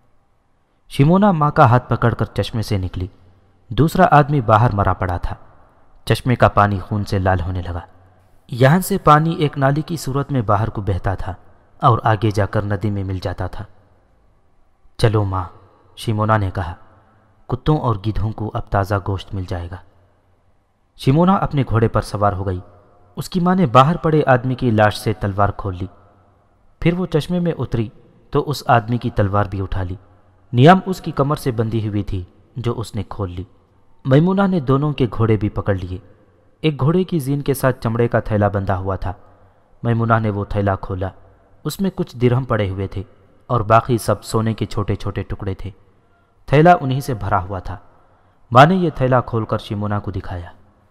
شمونا ماں کا ہاتھ پکڑ کر چشمے سے نکلی۔ دوسرا آدمی باہر مرا پڑا تھا، چشمے کا پانی خون سے لال ہونے لگا۔ یہاں سے پانی ایک نالی کی صورت میں باہر کو بہتا تھا اور آگے جا کر ندی میں مل جاتا تھا۔ چلو ماں، شمونا نے کہا، کتوں اور گدھوں کو اب تازہ گوشت مل جائے گا۔ شمونا اپنے گھوڑے پر سوار ہو گئی۔ اس کی ماں نے باہر پڑے آدمی کی لاش سے تلوار کھول لی۔ پھر وہ چشمے میں اتری تو اس آدمی کی تلوار بھی اٹھا لی۔ نیام اس کی کمر سے بندھی ہوئی تھی جو اس نے کھول لی۔ میمونہ نے دونوں کے گھوڑے بھی پکڑ لیے۔ ایک گھوڑے کی زین کے ساتھ چمڑے کا تھیلا بندھا ہوا تھا۔ میمونہ نے وہ تھیلا کھولا، اس میں کچھ درہم پڑے ہوئے تھے اور باقی سب سونے کے چھوٹے چھوٹے ٹکڑے تھے۔ تھیلا انہی سے بھرا ہوا تھا۔ ماں نے یہ تھیلا کھول کر شمونا کو دکھایا۔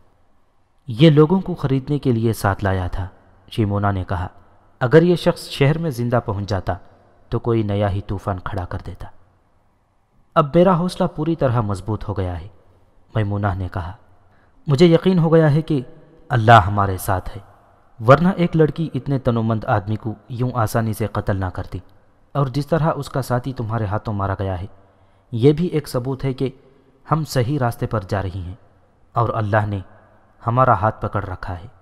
یہ لوگوں کو خریدنے کے لیے ساتھ لایا تھا، شمونا نے کہا۔ اگر یہ شخص شہر میں زندہ پہنچ جاتا تو کوئی نیا ہی طوفان کھڑا کر دیتا۔ اب میرا حوصلہ پوری طرح مضبوط ہو گیا ہے، میمونہ نے کہا۔ مجھے یقین ہو گیا ہے کہ اللہ ہمارے ساتھ ہے، ورنہ ایک لڑکی اتنے تنومند آدمی کو یوں آسانی سے قتل نہ کرتی، اور جس طرح اس کا ساتھی تمہارے ہاتھوں مارا گیا ہے، یہ بھی ایک ثبوت ہے کہ ہم صحیح راستے پر جا رہی ہیں اور اللہ نے ہمارا ہاتھ پکڑ رکھا ہے۔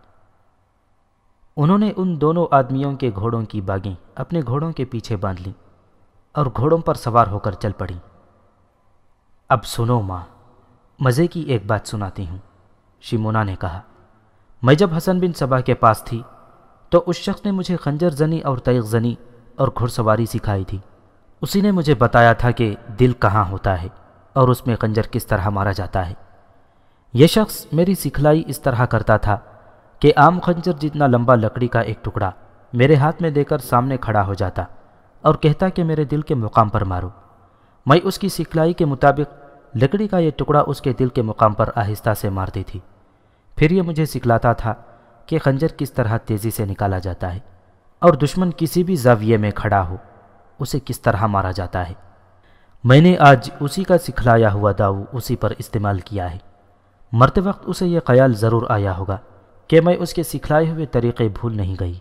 انہوں نے ان دونوں آدمیوں کے گھوڑوں کی باگیں اپنے گھوڑوں کے پیچھے باندھ لیں اور گھوڑوں پر سوار ہو کر چل پڑیں۔ اب سنو ماں، مزے کی ایک بات سناتی ہوں، شمونا نے کہا۔ میں جب حسن بن صباح کے پاس تھی تو اس شخص نے مجھے خنجر زنی اور تیغ زنی اور گھڑ سواری سکھائی تھی۔ اسی نے مجھے بتایا تھا کہ دل کہاں ہوتا ہے اور اس میں خنجر کس طرح مارا جاتا ہے۔ یہ شخص میری سکھلائی اس طرح کرتا تھا کہ عام خنجر جتنا لمبا لکڑی کا ایک ٹکڑا میرے ہاتھ میں دے کر سامنے کھڑا ہو جاتا اور کہتا کہ میرے دل کے مقام پر مارو۔ میں اس کی سکھلائی کے مطابق لکڑی کا یہ ٹکڑا اس کے دل کے مقام پر آہستہ سے مارتی تھی۔ پھر یہ مجھے سکھلاتا تھا کہ خنجر کس طرح تیزی سے نکالا جاتا ہے اور دشمن کسی بھی زاویے میں کھڑا ہو اسے کس طرح مارا جاتا ہے۔ میں نے آج اسی کا سکھلایا ہوا داؤ اسی پر استعمال کیا ہے۔ مرتے وقت اسے یہ خیال ضرور آیا ہوگا کہ میں اس کے سکھلائے ہوئے طریقے بھول نہیں گئی۔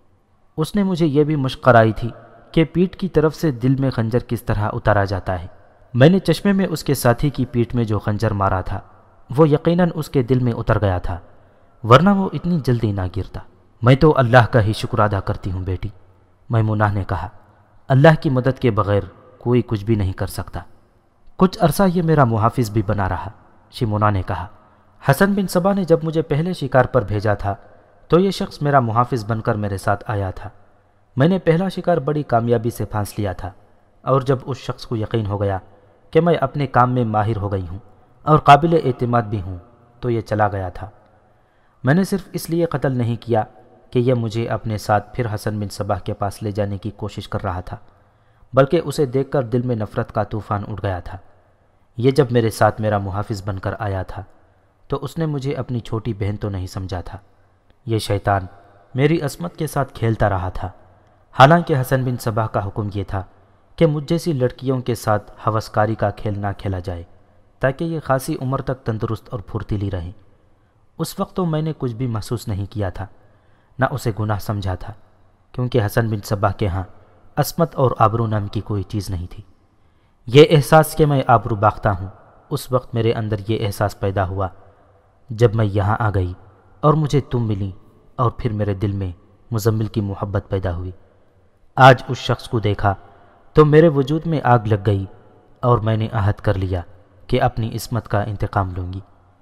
اس نے مجھے یہ بھی مشق کرائی تھی کہ پیٹھ کی طرف سے دل میں خنجر کس طرح اتارا جاتا ہے۔ میں نے چشمے میں اس کے ساتھی کی پیٹھ میں جو خنجر مارا تھا وہ یقیناً اس کے دل میں اتر گیا تھا، ورنہ وہ اتنی جلدی نہ گرتا۔ میں تو اللہ کا ہی شکر ادا کرتی ہوں بیٹی، میمونہ نے کہا۔ اللہ کی مدد کے بغیر کوئی کچھ بھی نہیں کر سکتا۔ کچھ عرصہ یہ میرا محافظ بھی بنا رہا، شیمونہ نے کہا۔ حسن بن صبا نے جب مجھے پہلے شکار پر بھیجا تھا تو یہ شخص میرا محافظ بن کر میرے ساتھ آیا تھا۔ میں نے پہلا شکار بڑی کامیابی سے پھانس لیا تھا، اور جب اس شخص کو یقین ہو گیا کہ میں اپنے کام میں ماہر ہو گئی ہوں اور قابل اعتماد بھی ہوں تو یہ چلا گیا تھا۔ میں نے صرف اس لیے قتل نہیں کیا کہ یہ مجھے اپنے ساتھ پھر حسن بن صبا کے پاس لے جانے کی کوشش کر رہا تھا، بلکہ اسے دیکھ کر دل میں نفرت کا طوفان اٹھ گیا تھا۔ یہ جب میرے ساتھ میرا محافظ بن کر آیا تھا تو اس نے مجھے اپنی چھوٹی بہن تو نہیں سمجھا تھا۔ یہ شیطان میری عصمت کے ساتھ کھیلتا رہا تھا، حالانکہ حسن بن صبا کا حکم یہ تھا کہ مجھ جیسی لڑکیوں کے ساتھ ہوسکاری کا کھیل نہ کھیلا جائے تاکہ یہ خاصی عمر تک تندرست اور پھرتیلی رہیں۔ اس وقت تو میں نے کچھ بھی محسوس نہیں کیا تھا، نہ اسے گناہ سمجھا تھا، کیونکہ حسن بن صبا کے ہاں عصمت اور آبرو نام کی کوئی چیز نہیں تھی۔ یہ احساس کہ میں آبرو باختہ ہوں، اس وقت میرے اندر یہ احساس پیدا ہوا جب میں یہاں آ گئی اور مجھے تم ملی، اور پھر میرے دل میں مزمل کی محبت پیدا ہوئی۔ آج اس شخص کو دیکھا تو میرے وجود میں آگ لگ گئی، اور میں نے عہد کر لیا کہ اپنی عصمت کا انتقام لوں گی۔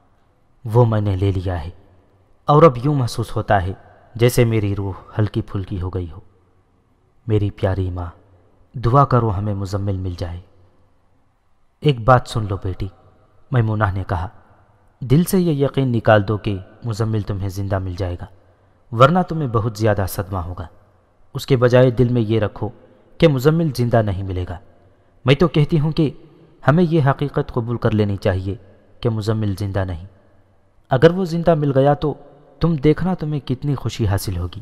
وہ میں نے لے لیا ہے، اور اب یوں محسوس ہوتا ہے جیسے میری روح ہلکی پھلکی ہو گئی ہو۔ میری پیاری ماں، دعا کرو ہمیں مزمل مل جائے۔ ایک بات سن لو بیٹی، میمونہ نے کہا، دل سے یہ یقین نکال دو کہ مزمل تمہیں زندہ مل جائے گا، ورنہ تمہیں بہت زیادہ صدمہ ہوگا۔ اس کے بجائے دل میں یہ رکھو کہ مزمل زندہ نہیں ملے گا۔ میں تو کہتی ہوں کہ ہمیں یہ حقیقت قبول کر لینی چاہیے کہ مزمل زندہ نہیں۔ اگر وہ زندہ مل گیا تو تم دیکھنا تمہیں کتنی خوشی حاصل ہوگی۔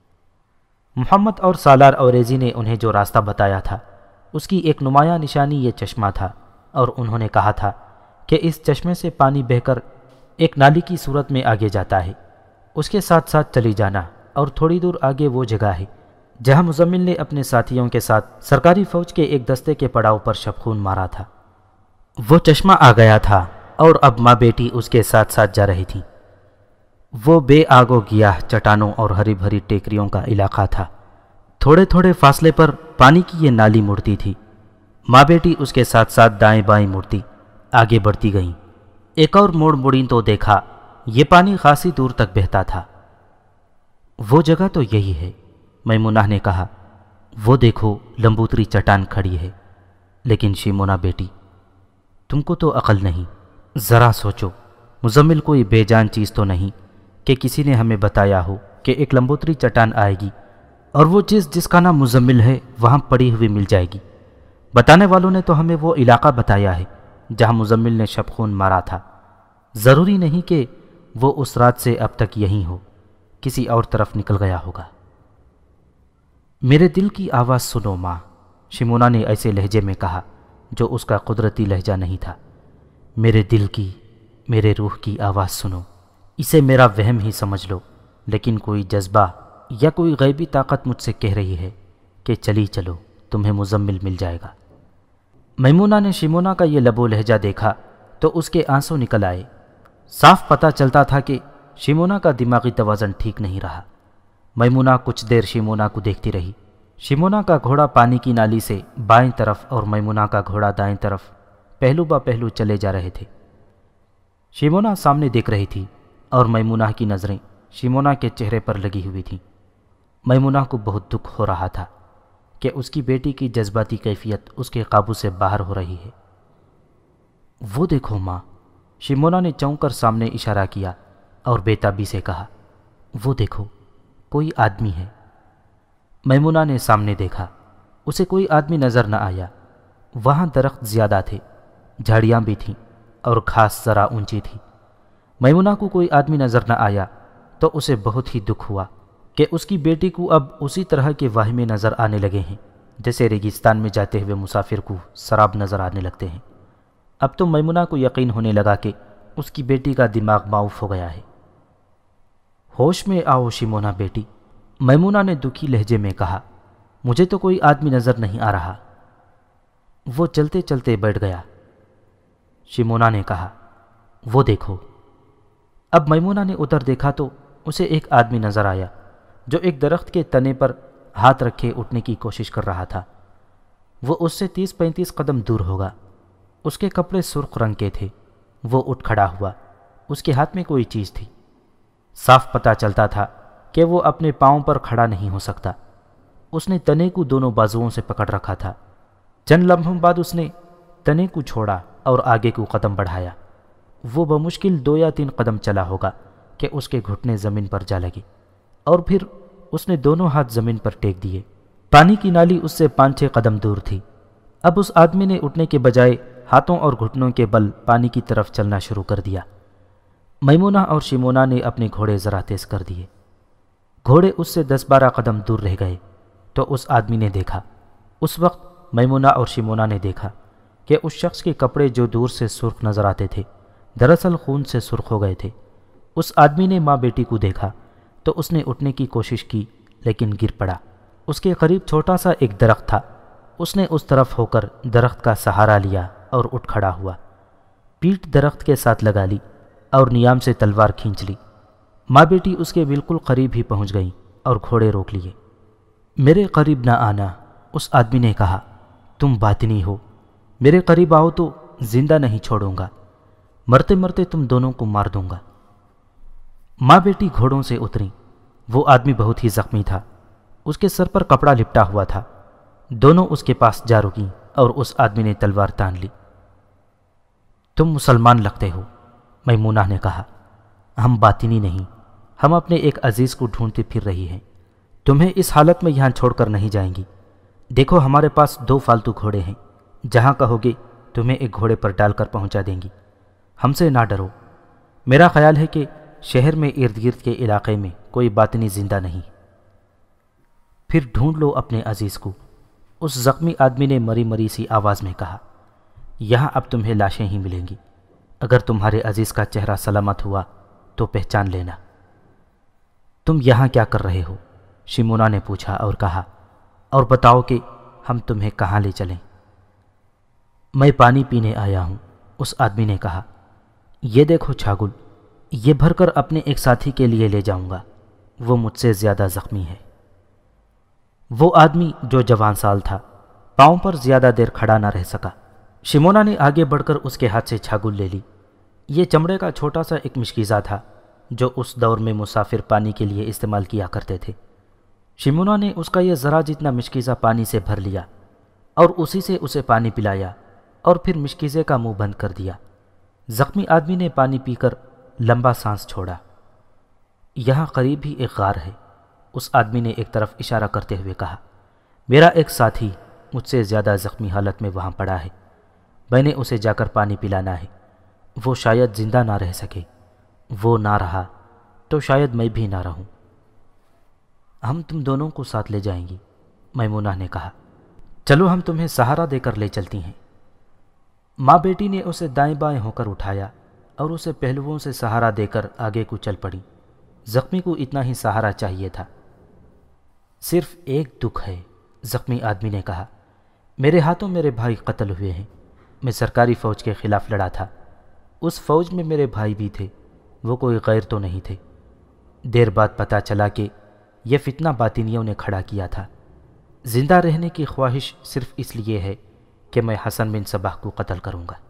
محمد اور سالار اوریزی نے انہیں جو راستہ بتایا تھا اس کی ایک نمایاں نشانی یہ چشمہ تھا، اور انہوں نے کہا تھا کہ اس چشمے سے پانی بہہ کر ایک نالی کی صورت میں آگے جاتا ہے۔ اس کے ساتھ ساتھ چلی جانا، اور تھوڑی دور آگے وہ جگہ ہے جہاں مزمل نے اپنے ساتھیوں کے ساتھ سرکاری فوج کے ایک دستے کے پڑاؤ پر شبخون مارا تھا۔ وہ چشمہ آ گیا تھا، اور اب ماں بیٹی اس کے ساتھ ساتھ جا رہی تھی۔ وہ بے آگ و گیاہ چٹانوں اور ہری بھری ٹیکریوں کا علاقہ تھا۔ تھوڑے تھوڑے فاصلے پر پانی کی یہ نالی مڑتی تھی۔ ماں بیٹی اس کے ساتھ ساتھ دائیں بائیں مڑتی آگے بڑھتی گئیں۔ ایک اور موڑ مڑیں تو دیکھا یہ پانی خاصی دور تک بہتا تھا۔ وہ جگہ تو یہی ہے، میمونہ نے کہا۔ وہ دیکھو لمبوتری چٹان کھڑی ہے۔ لیکن شیمونہ بیٹی، تم کو تو عقل نہیں، ذرا سوچو، مزمل کوئی بے جان چیز تو نہیں کہ کسی نے ہمیں بتایا ہو کہ ایک لمبوتری چٹان آئے گی اور وہ چیز جس کا نام مزمل ہے وہاں پڑی ہوئی مل جائے گی۔ بتانے والوں نے تو ہمیں وہ علاقہ بتایا ہے جہاں مزمل نے شبخون مارا تھا۔ ضروری نہیں کہ وہ اس رات سے اب تک یہیں ہو، کسی اور طرف نکل گیا ہوگا۔ میرے دل کی آواز سنو ماں، شیمونہ نے ایسے لہجے میں کہا جو اس کا قدرتی لہجہ نہیں تھا۔ میرے دل کی، میرے روح کی آواز سنو۔ اسے میرا وہم ہی سمجھ لو، لیکن کوئی جذبہ یا کوئی غیبی طاقت مجھ سے کہہ رہی ہے کہ چلی چلو، تمہیں مزمل مل جائے گا۔ میمونہ نے شیمونہ کا یہ لب و لہجہ دیکھا تو اس کے آنسو نکل آئے۔ صاف پتہ چلتا تھا کہ شیمونہ کا دماغی توازن ٹھیک نہیں رہا۔ میمونہ کچھ دیر شیمونہ کو دیکھتی رہی۔ شیمونہ کا گھوڑا پانی کی نالی سے بائیں طرف اور میمونہ کا گھوڑا دائیں طرف پہلو با پہلو چلے جا رہے تھے۔ شیمونہ سامنے دیکھ رہی تھی اور میمونہ کی نظریں شیمونہ کے چہرے پر لگی ہوئی تھیں۔ میمونہ کو بہت دکھ ہو رہا تھا کہ اس کی بیٹی کی جذباتی کیفیت اس کے قابو سے باہر ہو رہی ہے۔ وہ دیکھو ماں، شیمونہ نے چونک کر سامنے اشارہ کیا اور بے تابی سے کہا۔ وہ دیکھو کوئی آدمی ہے۔ میمونہ نے سامنے دیکھا، اسے کوئی آدمی نظر نہ آیا۔ وہاں درخت زیادہ تھے، جھاڑیاں بھی تھیں اور گھاس ذرا اونچی تھی۔ میمونہ کو کوئی آدمی نظر نہ آیا تو اسے بہت ہی دکھ ہوا کہ اس کی بیٹی کو اب اسی طرح کے واہمے نظر آنے لگے ہیں جیسے ریگستان میں جاتے ہوئے مسافر کو سراب نظر آنے لگتے ہیں۔ اب تو میمونہ کو یقین ہونے لگا کہ اس کی بیٹی کا دماغ معاف ہو گیا ہے۔ ہوش میں آؤ شیمونا بیٹی، میمونہ نے دکھی لہجے میں کہا، مجھے تو کوئی آدمی نظر نہیں آ رہا۔ وہ چلتے چلتے بیٹھ گیا۔ شیمونا نے کہا، وہ دیکھو۔ اب میمونہ نے ادھر دیکھا تو اسے ایک آدمی نظر آیا جو ایک درخت کے تنے پر ہاتھ رکھے اٹھنے کی کوشش کر رہا تھا۔ وہ اس سے 30-35 قدم دور ہوگا۔ اس کے کپڑے سرخ رنگ کے تھے۔ وہ اٹھ کھڑا ہوا، اس کے ہاتھ میں کوئی چیز تھی۔ صاف پتہ چلتا تھا کہ وہ اپنے پاؤں پر کھڑا نہیں ہو سکتا۔ اس نے تنے کو دونوں بازوؤں سے پکڑ رکھا تھا۔ چند لمحوں بعد اس نے تنے کو چھوڑا اور آگے کو قدم بڑھایا۔ وہ بمشکل 2 یا 3 قدم چلا ہوگا کہ اس کے گھٹنے زمین پر جا لگے، اور پھر اس نے دونوں ہاتھ زمین پر ٹیک دیے۔ پانی کی نالی اس سے 5-6 قدم دور تھی۔ اب اس آدمی نے اٹھنے کے بجائے ہاتھوں اور گھٹنوں کے بل پانی کی طرف چلنا شروع کر دیا۔ میمونہ اور شیمونا نے اپنے گھوڑے ذرا تیز کر دیے۔ گھوڑے اس سے 10-12 قدم دور رہ گئے تو اس آدمی نے دیکھا۔ اس وقت میمونہ اور شیمونا نے دیکھا کہ اس شخص کے کپڑے جو دور سے سرخ نظر آتے تھے دراصل خون سے سرخ ہو گئے تھے۔ اس آدمی نے ماں بیٹی کو دیکھا تو اس نے اٹھنے کی کوشش کی لیکن گر پڑا۔ اس کے قریب چھوٹا سا ایک درخت تھا۔ اس نے اس طرف ہو کر درخت کا سہارا لیا اور اٹھ کھڑا ہوا، پیٹھ درخت کے ساتھ لگا لی اور نیام سے تلوار کھینچ لی۔ ماں بیٹی اس کے بالکل قریب ہی پہنچ گئیں اور گھوڑے روک لیے۔ میرے قریب نہ آنا، اس آدمی نے کہا، تم باطنی ہو، میرے قریب آؤ تو زندہ نہیں چھوڑوں گا، مرتے مرتے تم دونوں کو مار دوں گا۔ ماں بیٹی گھوڑوں سے اتریں۔ وہ آدمی بہت ہی زخمی تھا، اس کے سر پر کپڑا لپٹا ہوا تھا۔ دونوں اس کے پاس جا رکیں اور اس آدمی نے تلوار تان لی۔ تم مسلمان لگتے ہو، میمونہ نے کہا۔ ہم باطنی نہیں، ہم اپنے ایک عزیز کو ڈھونڈتے پھر رہی ہیں۔ تمہیں اس حالت میں یہاں چھوڑ کر نہیں جائیں گی۔ دیکھو ہمارے پاس 2 فالتو گھوڑے ہیں، جہاں کہو گے تمہیں ایک گھوڑے پر ڈال کر پہنچا دیں گی۔ ہم سے نہ ڈرو۔ میرا خیال ہے کہ شہر میں ارد گرد کے علاقے میں کوئی باطنی زندہ نہیں۔ پھر ڈھونڈ لو اپنے عزیز کو، اس زخمی آدمی نے مری مری سی آواز میں کہا۔ یہاں اب تمہیں لاشیں ہی ملیں گی۔ اگر تمہارے عزیز کا چہرہ سلامت ہوا تو پہچان لینا۔ تم یہاں کیا کر رہے ہو؟ شیمونا نے پوچھا اور کہا، اور بتاؤ کہ ہم تمہیں کہاں لے چلیں؟ میں پانی پینے آیا ہوں، اس آدمی نے کہا۔ یہ دیکھو چھاگل، یہ بھر کر اپنے ایک ساتھی کے لیے لے جاؤں گا، وہ مجھ سے زیادہ زخمی ہے۔ وہ آدمی جو جوان سال تھا پاؤں پر زیادہ دیر کھڑا نہ رہ سکا۔ شیمونا نے آگے بڑھ کر اس کے ہاتھ سے چھاگل لے لی۔ یہ چمڑے کا چھوٹا سا ایک مشکیزہ تھا جو اس دور میں مسافر پانی کے لیے استعمال کیا کرتے تھے۔ شیمونا نے اس کا یہ ذرا جتنا مشکیزہ پانی سے بھر لیا اور اسی سے اسے پانی پلایا اور پھر مشکیزے کا منہ بند کر دیا۔ زخمی آدمی نے پانی پی کر لمبا سانس چھوڑا۔ یہاں قریب ہی ایک غار ہے، اس آدمی نے ایک طرف اشارہ کرتے ہوئے کہا۔ میرا ایک ساتھی مجھ سے زیادہ زخمی حالت میں وہاں پڑا ہے، میں نے اسے جا کر پانی پلانا ہے۔ وہ شاید زندہ نہ رہ سکے، وہ نہ رہا تو شاید میں بھی نہ رہوں۔ ہم تم دونوں کو ساتھ لے جائیں گی، میمونہ نے کہا۔ چلو ہم تمہیں سہارا دے کر لے چلتی ہیں۔ ماں بیٹی نے اسے دائیں بائیں ہو کر اٹھایا اور اسے پہلوؤں سے سہارا دے کر آگے کو چل پڑی۔ زخمی کو اتنا ہی سہارا چاہیے تھا۔ صرف ایک دکھ ہے، زخمی آدمی نے کہا۔ میرے ہاتھوں میرے بھائی قتل ہوئے ہیں۔ میں سرکاری فوج کے خلاف لڑا تھا، اس فوج میں میرے بھائی بھی تھے، وہ کوئی غیر تو نہیں تھے۔ دیر بعد پتہ چلا کہ یہ فتنہ باطنیوں نے کھڑا کیا تھا۔ زندہ رہنے کی خواہش صرف اس لیے ہے کہ میں حسن بن صباح کو قتل کروں گا۔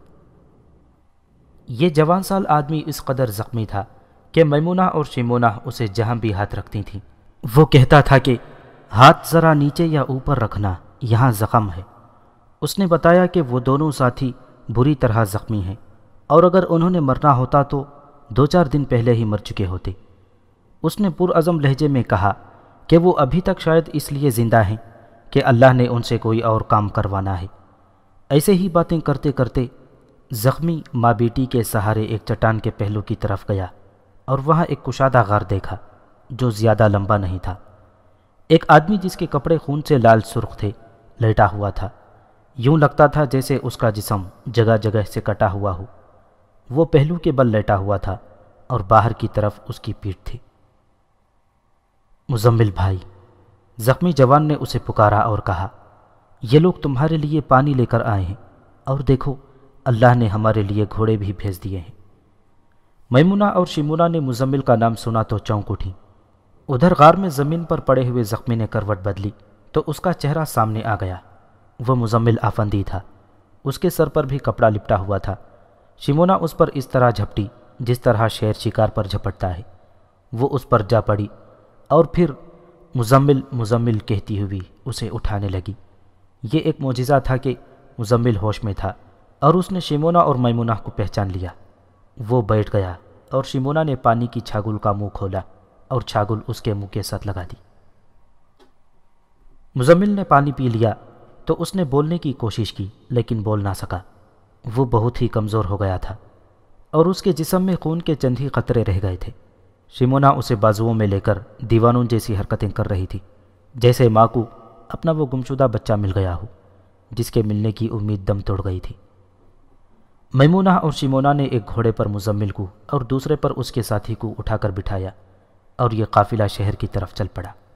یہ جوان سال آدمی اس قدر زخمی تھا کہ میمونہ اور شیمونہ اسے جہاں بھی ہاتھ رکھتی تھیں وہ کہتا تھا کہ ہاتھ ذرا نیچے یا اوپر رکھنا، یہاں زخم ہے۔ اس نے بتایا کہ وہ دونوں ساتھی بری طرح زخمی ہیں اور اگر انہوں نے مرنا ہوتا تو 2-4 دن پہلے ہی مر چکے ہوتے۔ اس نے پرعزم لہجے میں کہا کہ وہ ابھی تک شاید اس لیے زندہ ہیں کہ اللہ نے ان سے کوئی اور کام کروانا ہے۔ ایسے ہی باتیں کرتے کرتے زخمی ماں بیٹی کے سہارے ایک چٹان کے پہلو کی طرف گیا اور وہاں ایک کشادہ غار دیکھا جو زیادہ لمبا نہیں تھا۔ ایک آدمی جس کے کپڑے خون سے لال سرخ تھے لیٹا ہوا تھا، یوں لگتا تھا جیسے اس کا جسم جگہ جگہ سے کٹا ہوا ہو۔ وہ پہلو کے بل لیٹا ہوا تھا اور باہر کی طرف اس کی پیٹھ تھی۔ مزمل بھائی، زخمی جوان نے اسے پکارا اور کہا، یہ لوگ تمہارے لیے پانی لے کر آئے ہیں، اور دیکھو اللہ نے ہمارے لیے گھوڑے بھی بھیج دیے ہیں۔ میمونہ اور شیمونہ نے مزمل کا نام سنا تو چونک اٹھی۔ ادھر غار میں زمین پر پڑے ہوئے زخمی نے کروٹ بدلی تو اس کا چہرہ سامنے آ گیا۔ وہ مزمل آفندی تھا، اس کے سر پر بھی کپڑا لپٹا ہوا تھا۔ شیمونہ اس پر اس طرح جھپٹی جس طرح شیر شکار پر جھپٹتا ہے۔ وہ اس پر جا پڑی اور پھر مزمل مزمل کہتی ہوئی اسے اٹھانے لگی۔ یہ ایک معجزہ تھا کہ مزمل ہوش میں تھا اور اس نے شیمونہ اور میمونہ کو پہچان لیا۔ وہ بیٹھ گیا اور شیمونہ نے پانی کی چھاگل کا منہ کھولا اور چھاگل اس کے منہ کے ساتھ لگا دی۔ مزمل نے پانی پی لیا تو اس نے بولنے کی کوشش کی لیکن بول نہ سکا۔ وہ بہت ہی کمزور ہو گیا تھا اور اس کے جسم میں خون کے چند ہی قطرے رہ گئے تھے۔ شیمونہ اسے بازوؤں میں لے کر دیوانوں جیسی حرکتیں کر رہی تھی، جیسے ماں کو اپنا وہ گمشدہ بچہ مل گیا ہو جس کے ملنے کی امید دم توڑ گئی تھی۔ میمونہ اور شیمونہ نے ایک گھوڑے پر مزمل کو اور دوسرے پر اس کے ساتھی کو اٹھا کر بٹھایا اور یہ قافلہ شہر کی طرف چل پڑا۔